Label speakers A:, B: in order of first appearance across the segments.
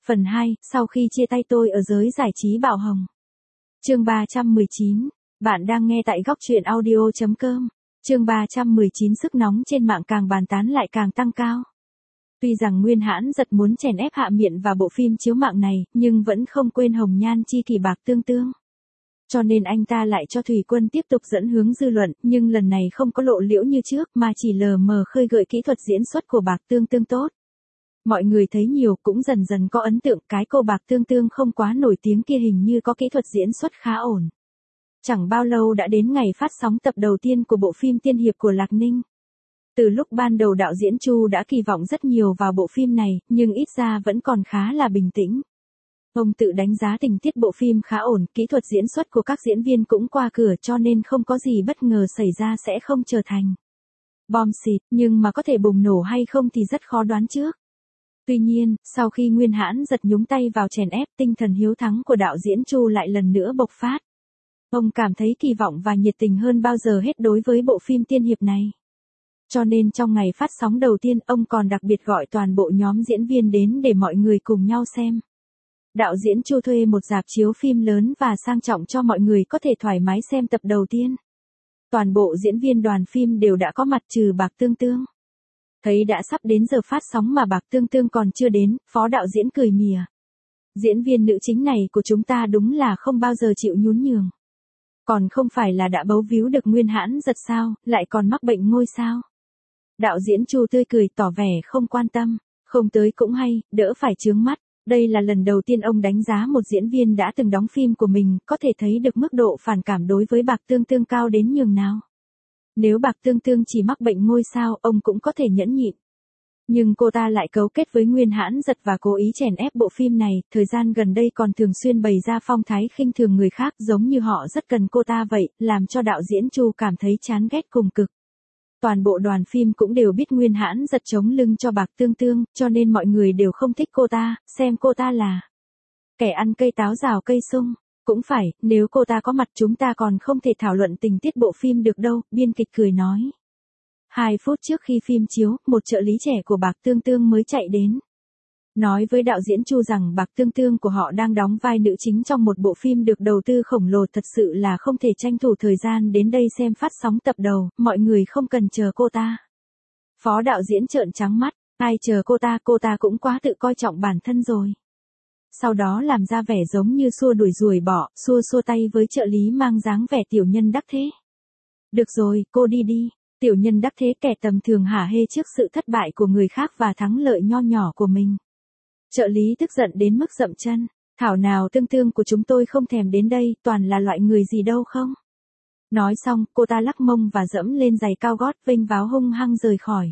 A: Phần 2, sau khi chia tay tôi ở giới giải trí Bảo Hồng. Chương 319, bạn đang nghe tại góc truyện audio.com. Chương 319 sức nóng trên mạng càng bàn tán lại càng tăng cao. Tuy rằng Nguyên Hãn Giật muốn chèn ép Hạ Miện vào bộ phim chiếu mạng này, nhưng vẫn không quên hồng nhan chi kỷ Bạc Tương Tương. Cho nên anh ta lại cho Thủy Quân tiếp tục dẫn hướng dư luận, nhưng lần này không có lộ liễu như trước mà chỉ lờ mờ khơi gợi kỹ thuật diễn xuất của Bạc Tương Tương tốt. Mọi người thấy nhiều cũng dần dần có ấn tượng cái cô Bạc Tương Tương không quá nổi tiếng kia hình như có kỹ thuật diễn xuất khá ổn. Chẳng bao lâu đã đến ngày phát sóng tập đầu tiên của bộ phim tiên hiệp của Lạc Ninh. Từ lúc ban đầu đạo diễn Chu đã kỳ vọng rất nhiều vào bộ phim này, nhưng ít ra vẫn còn khá là bình tĩnh. Ông tự đánh giá tình tiết bộ phim khá ổn, kỹ thuật diễn xuất của các diễn viên cũng qua cửa cho nên không có gì bất ngờ xảy ra sẽ không trở thành bom xịt, nhưng mà có thể bùng nổ hay không thì rất khó đoán trước. Tuy nhiên, sau khi Nguyên Hãn Giật nhúng tay vào chèn ép, tinh thần hiếu thắng của đạo diễn Chu lại lần nữa bộc phát. Ông cảm thấy kỳ vọng và nhiệt tình hơn bao giờ hết đối với bộ phim tiên hiệp này. Cho nên trong ngày phát sóng đầu tiên, ông còn đặc biệt gọi toàn bộ nhóm diễn viên đến để mọi người cùng nhau xem. Đạo diễn Chu thuê một rạp chiếu phim lớn và sang trọng cho mọi người có thể thoải mái xem tập đầu tiên. Toàn bộ diễn viên đoàn phim đều đã có mặt trừ Bạc Tương Tương. Thấy đã sắp đến giờ phát sóng mà Bạc Tương Tương còn chưa đến, phó đạo diễn cười mỉa. Diễn viên nữ chính này của chúng ta đúng là không bao giờ chịu nhún nhường. Còn không phải là đã bấu víu được Nguyên Hãn Giật sao, lại còn mắc bệnh ngôi sao. Đạo diễn Chu tươi cười tỏ vẻ không quan tâm, không tới cũng hay, đỡ phải chướng mắt. Đây là lần đầu tiên ông đánh giá một diễn viên đã từng đóng phim của mình, có thể thấy được mức độ phản cảm đối với Bạc Tương Tương cao đến nhường nào. Nếu Bạc Tương Tương chỉ mắc bệnh ngôi sao, ông cũng có thể nhẫn nhịn. Nhưng cô ta lại cấu kết với Nguyên Hãn Giật và cố ý chèn ép bộ phim này, thời gian gần đây còn thường xuyên bày ra phong thái khinh thường người khác giống như họ rất cần cô ta vậy, làm cho đạo diễn Chu cảm thấy chán ghét cùng cực. Toàn bộ đoàn phim cũng đều biết Nguyên Hãn Giật chống lưng cho Bạc Tương Tương, cho nên mọi người đều không thích cô ta, xem cô ta là kẻ ăn cây táo rào cây sung. Cũng phải, nếu cô ta có mặt chúng ta còn không thể thảo luận tình tiết bộ phim được đâu, biên kịch cười nói. 2 phút trước khi phim chiếu, một trợ lý trẻ của Bạc Tương Tương mới chạy đến. Nói với đạo diễn Chu rằng Bạc Tương Tương của họ đang đóng vai nữ chính trong một bộ phim được đầu tư khổng lồ, thật sự là không thể tranh thủ thời gian đến đây xem phát sóng tập đầu, mọi người không cần chờ cô ta. Phó đạo diễn trợn trắng mắt, ai chờ cô ta cũng quá tự coi trọng bản thân rồi. Sau đó làm ra vẻ giống như xua đuổi ruồi bọ, xua tay với trợ lý mang dáng vẻ tiểu nhân đắc thế. Được rồi, cô đi đi. Tiểu nhân đắc thế kẻ tầm thường hả hê trước sự thất bại của người khác và thắng lợi nho nhỏ của mình. Trợ lý tức giận đến mức dậm chân. Thảo nào Tương Tương của chúng tôi không thèm đến đây, toàn là loại người gì đâu không. Nói xong, cô ta lắc mông và dẫm lên giày cao gót vênh váo hung hăng rời khỏi.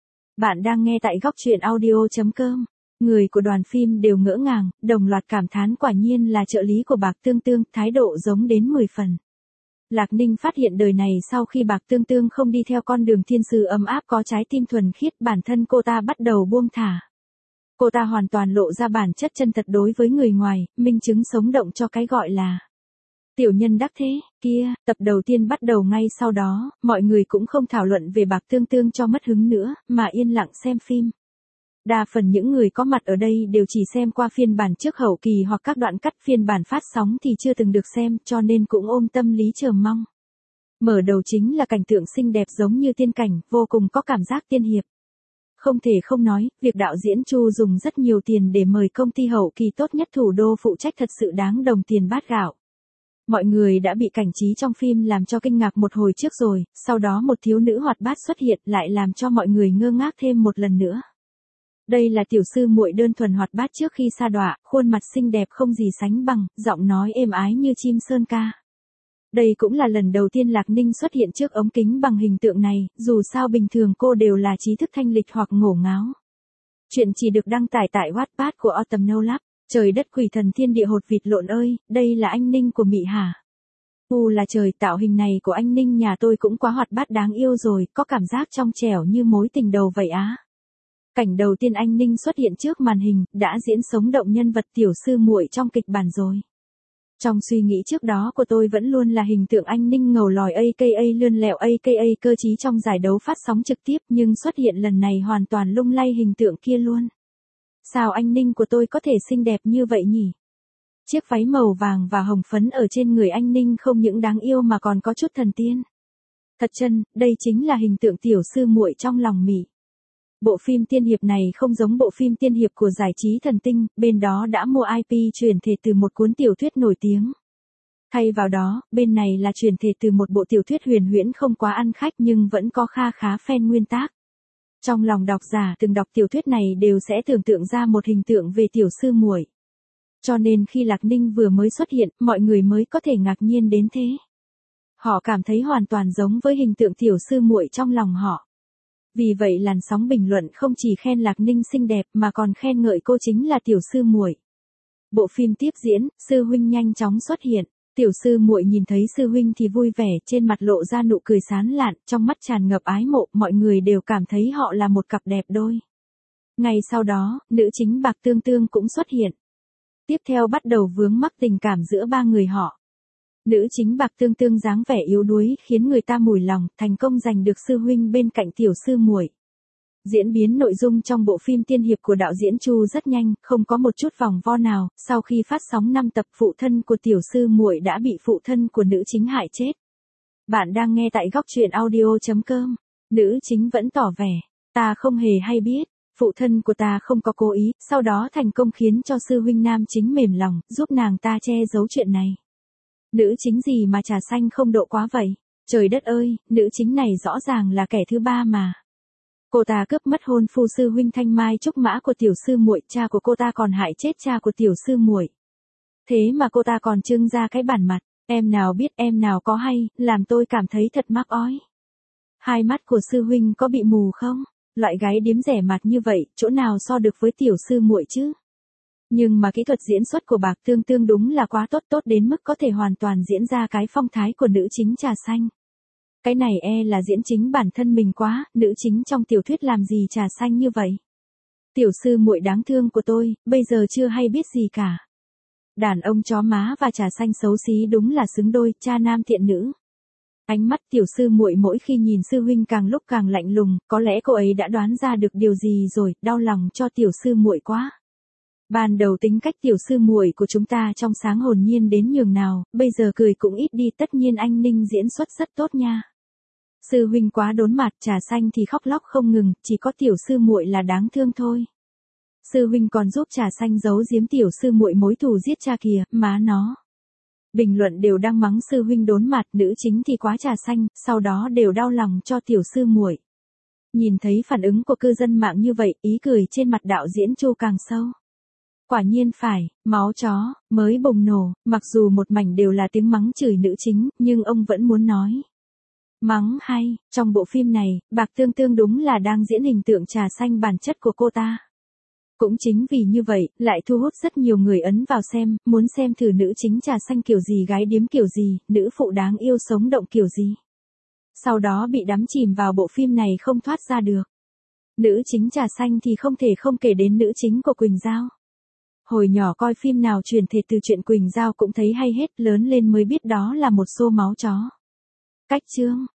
A: Bạn đang nghe tại góc truyện audio.com. Người của đoàn phim đều ngỡ ngàng, đồng loạt cảm thán quả nhiên là trợ lý của Bạc Tương Tương, thái độ giống đến 10 phần. Lạc Ninh phát hiện đời này sau khi Bạc Tương Tương không đi theo con đường thiên sứ ấm áp có trái tim thuần khiết, bản thân cô ta bắt đầu buông thả. Cô ta hoàn toàn lộ ra bản chất chân thật đối với người ngoài, minh chứng sống động cho cái gọi là tiểu nhân đắc thế kia. Tập đầu tiên bắt đầu ngay sau đó, mọi người cũng không thảo luận về Bạc Tương Tương cho mất hứng nữa, mà yên lặng xem phim. Đa phần những người có mặt ở đây đều chỉ xem qua phiên bản trước hậu kỳ hoặc các đoạn cắt, phiên bản phát sóng thì chưa từng được xem, cho nên cũng ôm tâm lý chờ mong. Mở đầu chính là cảnh tượng xinh đẹp giống như tiên cảnh, vô cùng có cảm giác tiên hiệp. Không thể không nói, việc đạo diễn Chu dùng rất nhiều tiền để mời công ty hậu kỳ tốt nhất thủ đô phụ trách thật sự đáng đồng tiền bát gạo. Mọi người đã bị cảnh trí trong phim làm cho kinh ngạc một hồi trước rồi, sau đó một thiếu nữ hoạt bát xuất hiện lại làm cho mọi người ngơ ngác thêm một lần nữa. Đây là tiểu sư muội đơn thuần hoạt bát trước khi sa đọa, khuôn mặt xinh đẹp không gì sánh bằng, giọng nói êm ái như chim sơn ca. Đây cũng là lần đầu tiên Lạc Ninh xuất hiện trước ống kính bằng hình tượng này, dù sao bình thường cô đều là trí thức thanh lịch hoặc ngổ ngáo. Chuyện chỉ được đăng tải tại Wattpad của Autumn No Lab. Trời đất quỷ thần thiên địa hột vịt lộn ơi, đây là anh Ninh của Mị hả? Là trời, tạo hình này của anh Ninh nhà tôi cũng quá hoạt bát đáng yêu rồi, có cảm giác trong trẻo như mối tình đầu vậy á. Cảnh đầu tiên anh Ninh xuất hiện trước màn hình, đã diễn sống động nhân vật tiểu sư muội trong kịch bản rồi. Trong suy nghĩ trước đó của tôi vẫn luôn là hình tượng anh Ninh ngầu lòi aka lươn lẹo aka cơ trí trong giải đấu phát sóng trực tiếp, nhưng xuất hiện lần này hoàn toàn lung lay hình tượng kia luôn. sao anh Ninh của tôi có thể xinh đẹp như vậy nhỉ? Chiếc váy màu vàng và hồng phấn ở trên người anh Ninh không những đáng yêu mà còn có chút thần tiên. Thật chân, đây chính là hình tượng tiểu sư muội trong lòng Mỹ. Bộ phim tiên hiệp này không giống bộ phim tiên hiệp của giải trí thần tinh, bên đó đã mua IP chuyển thể từ một cuốn tiểu thuyết nổi tiếng. Thay vào đó, bên này là chuyển thể từ một bộ tiểu thuyết huyền huyễn không quá ăn khách nhưng vẫn có kha khá fan nguyên tác. Trong lòng độc giả từng đọc tiểu thuyết này đều sẽ tưởng tượng ra một hình tượng về tiểu sư muội. Cho nên khi Lạc Ninh vừa mới xuất hiện, mọi người mới có thể ngạc nhiên đến thế. Họ cảm thấy hoàn toàn giống với hình tượng tiểu sư muội trong lòng họ. Vì vậy làn sóng bình luận không chỉ khen Lạc Ninh xinh đẹp mà còn khen ngợi cô chính là tiểu sư muội. Bộ phim tiếp diễn, sư huynh nhanh chóng xuất hiện. Tiểu sư muội nhìn thấy sư huynh thì vui vẻ, trên mặt lộ ra nụ cười sán lạn, trong mắt tràn ngập ái mộ, mọi người đều cảm thấy họ là một cặp đẹp đôi. Ngay sau đó, nữ chính Bạc Tương Tương cũng xuất hiện. Tiếp theo bắt đầu vướng mắc tình cảm giữa ba người họ. Nữ chính Bạc Tương Tương dáng vẻ yếu đuối khiến người ta mùi lòng, thành công giành được sư huynh bên cạnh tiểu sư muội. Diễn biến nội dung trong bộ phim tiên hiệp của đạo diễn Chu rất nhanh, không có một chút vòng vo nào, sau khi phát sóng 5 tập phụ thân của tiểu sư muội đã bị phụ thân của nữ chính hại chết. Bạn đang nghe tại góc truyện audio.com. Nữ chính vẫn tỏ vẻ, ta không hề hay biết, phụ thân của ta không có cố ý, sau đó thành công khiến cho sư huynh nam chính mềm lòng, giúp nàng ta che giấu chuyện này. Nữ chính gì mà trà xanh không độ quá vậy? Trời đất ơi, nữ chính này rõ ràng là kẻ thứ ba mà. Cô ta cướp mất hôn phu sư huynh Thanh Mai Trúc Mã của tiểu sư muội, cha của cô ta còn hại chết cha của tiểu sư muội. Thế mà cô ta còn trưng ra cái bản mặt, em nào biết em nào có hay, làm tôi cảm thấy thật mắc ói. Hai mắt của sư huynh có bị mù không? Loại gái điếm rẻ mặt như vậy, chỗ nào so được với tiểu sư muội chứ? Nhưng mà kỹ thuật diễn xuất của Bạc Tương Tương đúng là quá tốt đến mức có thể hoàn toàn diễn ra cái phong thái của nữ chính trà xanh. Cái này là diễn chính bản thân mình quá, nữ chính trong tiểu thuyết làm gì trà xanh như vậy. Tiểu sư muội đáng thương của tôi, bây giờ chưa hay biết gì cả. Đàn ông chó má và trà xanh xấu xí đúng là xứng đôi, cha nam thiện nữ. Ánh mắt tiểu sư muội mỗi khi nhìn sư huynh càng lúc càng lạnh lùng, có lẽ cô ấy đã đoán ra được điều gì rồi, đau lòng cho tiểu sư muội quá. Ban đầu tính cách tiểu sư muội của chúng ta trong sáng hồn nhiên đến nhường nào, bây giờ cười cũng ít đi, tất nhiên anh Ninh diễn xuất rất tốt nha. Sư huynh quá đốn mặt, trà xanh thì khóc lóc không ngừng, chỉ có tiểu sư muội là đáng thương thôi. Sư huynh còn giúp trà xanh giấu giếm tiểu sư muội mối thù giết cha kìa, má nó. Bình luận đều đang mắng sư huynh đốn mặt, nữ chính thì quá trà xanh, sau đó đều đau lòng cho tiểu sư muội. Nhìn thấy phản ứng của cư dân mạng như vậy, ý cười trên mặt đạo diễn Chu càng sâu. Quả nhiên phải, máu chó, mới bùng nổ, mặc dù một mảnh đều là tiếng mắng chửi nữ chính, nhưng ông vẫn muốn nói. Mắng hay, trong bộ phim này, Bạc Tương Tương đúng là đang diễn hình tượng trà xanh bản chất của cô ta. Cũng chính vì như vậy, lại thu hút rất nhiều người ấn vào xem, muốn xem thử nữ chính trà xanh kiểu gì, gái điếm kiểu gì, nữ phụ đáng yêu sống động kiểu gì. Sau đó bị đắm chìm vào bộ phim này không thoát ra được. Nữ chính trà xanh thì không thể không kể đến nữ chính của Quỳnh Giao. Hồi nhỏ coi phim nào truyền thể từ chuyện Quỳnh Giao cũng thấy hay hết, lớn lên mới biết đó là một xô máu chó. Cách chương